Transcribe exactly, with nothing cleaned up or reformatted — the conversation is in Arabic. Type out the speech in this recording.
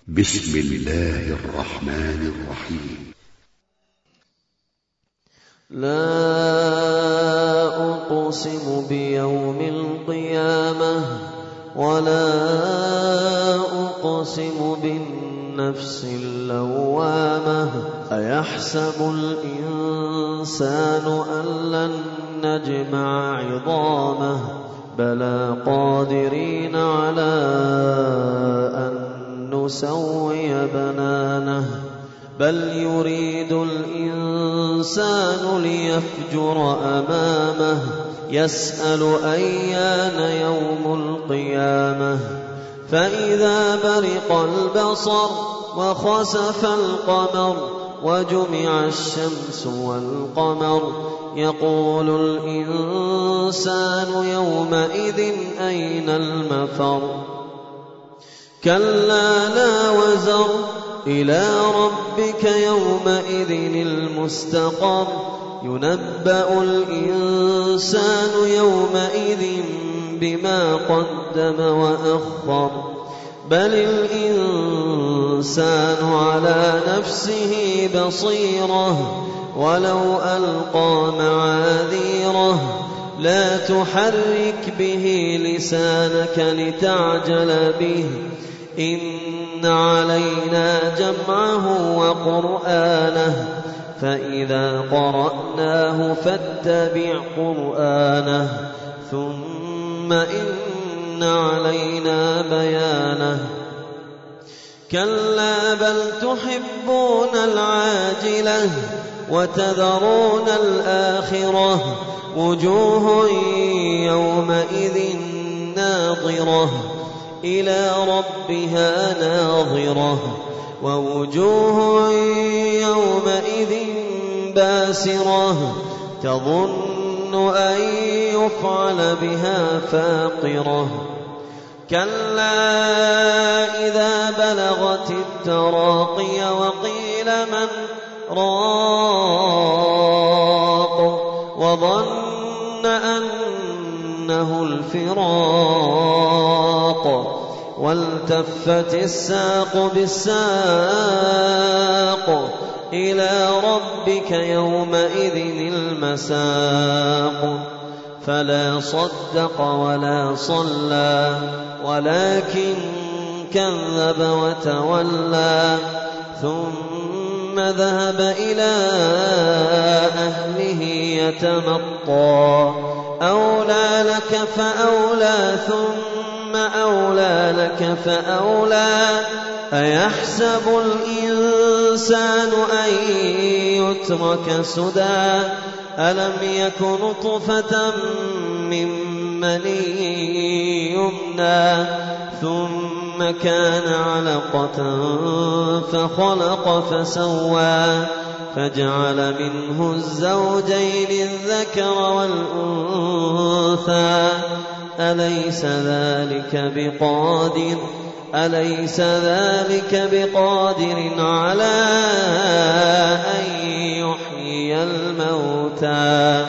بسم الله الرحمن الرحيم. لا أقسم بيوم القيامة ولا أقسم بالنفس اللوامة أيحسب الإنسان أن لن نجمع عظامه بلى قادرين على أن نسوي بنانه بل يريد الإنسان ليفجر أمامه يسأل أيان يوم القيامة فإذا برق البصر وخسف القمر وجمع الشمس والقمر يقول الإنسان يومئذ أين المفر كلا لا وزر إلى ربك يومئذ المستقر ينبأ الإنسان يومئذ بما قدم وأخر بل الإنسان على نفسه بصيرة ولو ألقى معاذيره لا تحرك به لسانك لتعجل به إن علينا جمعه وقرآنه فإذا قرأناه فاتبع قرآنه ثم إن علينا بيانه كلا بل تحبون العاجلة وتذرون الآخرة وجوه يومئذ ناظرة إلى ربها ناظرة ووجوه يومئذ باسرة تظن أن يفعل بها فاقرة كلا إذا بلغت التراقي وقيل من راق وظن أنه الفراق والتفت الساق بالساق إلى ربك يومئذ المساق فلا صدق ولا صلى ولكن كذب وتولى ثم ذهب إلى أهله يتمطى أولى لك فأولى ثم أولى لك فأولى أيحسب الإنسان أن يترك سدى ألم يك نطفة من مني يمنى ثم كان علقة فخلق فسوى فجعل منه الزوجين الذكر والأنثى أليس ذلك بقادر أليس ذلك بقادر على أن يحيي الموتى